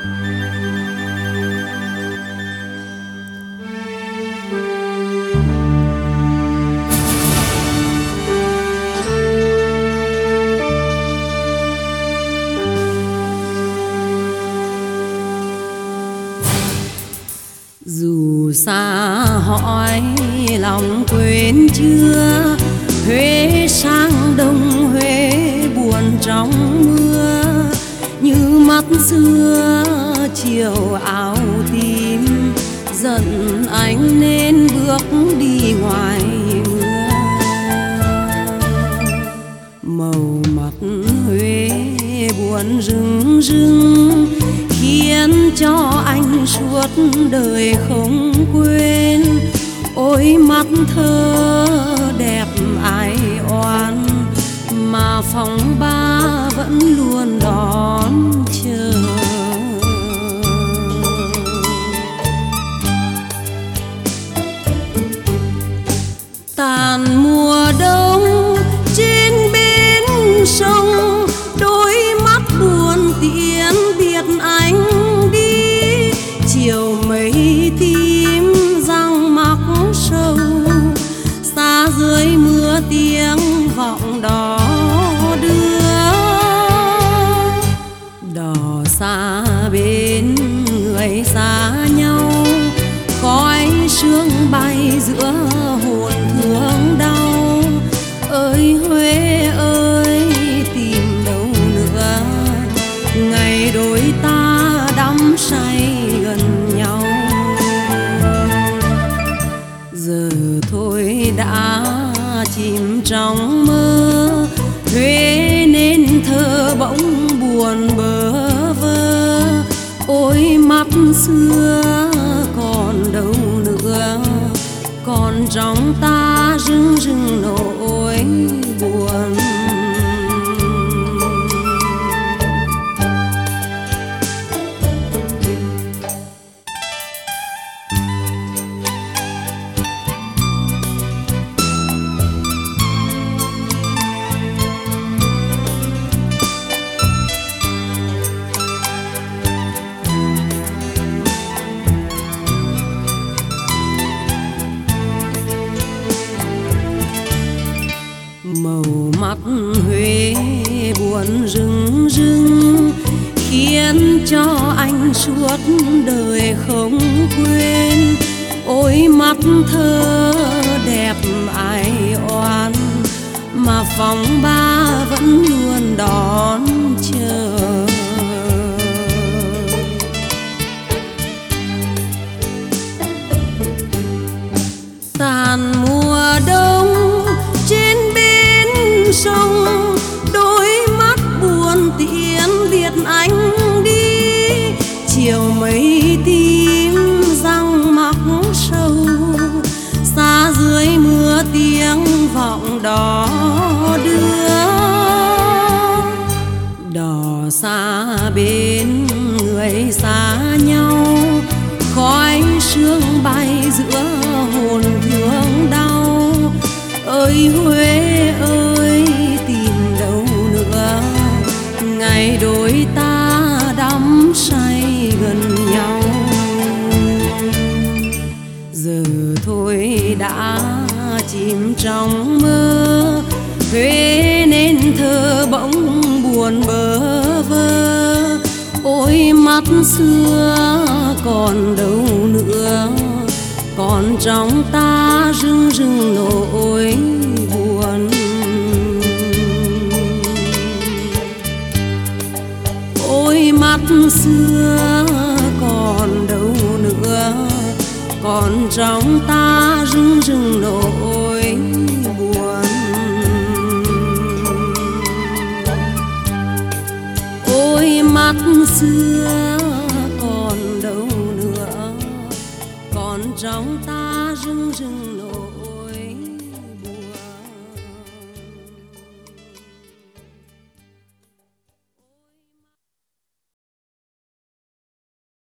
Dù xa hỏi lòng quên chưa, Huế sang đông Huế buồn trong mưa, như mắt xưa chiều áo tím, giận anh nên bước đi ngoài mưa. Màu mặt Huế buồn rưng rưng, khiến cho anh suốt đời không quên. Ôi mắt thơ đẹp ai oan, mà phòng ba vẫn luôn đón chờ. Tàn mùa đông trên bến sông, đôi mắt buồn tiễn biệt anh đi. Chiều mây tím răng mắc sâu, xa dưới mưa tiếng vọng đò đưa. Đò xa bên người xa nhau, khói sương bay giữa hồn thương đau. Ơi Huế ơi tìm đâu nữa, ngày đôi ta đắm say gần nhau. Giờ thôi đã chìm trong mơ, Huế nên thơ bỗng buồn bơ vơ. Ôi mắt xưa còn đâu nữa, còn trong ta rưng rưng nỗi buồn. Màu mắt Huế buồn rưng rưng, khiến cho anh suốt đời không quên. Ôi mắt thơ đẹp ai oan, mà phòng ba vẫn luôn đón chờ. Tàn mùa đông trên bến sông, đôi mắt buồn tiễn biệt anh đi. Chiều mây tím răng mắc sâu, xa dưới mưa tiếng vọng đò đưa. Đò xa bên người xa nhau, khói sương bay giữa hồn thương đau. Ơi Huế ơi tìm đâu nữa, ngày đôi ta đắm say gần nhau. Giờ thôi đã chìm trong mơ, Huế nên thơ bỗng buồn bơ vơ. Ôi mắt xưa còn đâu nữa, còn trong ta rưng rưng nỗi buồn. Ôi mắt xưa còn đâu nữa, còn trong ta rưng rưng nỗi buồn. Ôi mắt xưa còn đâu nữa, còn trong ta rưng rưng nỗi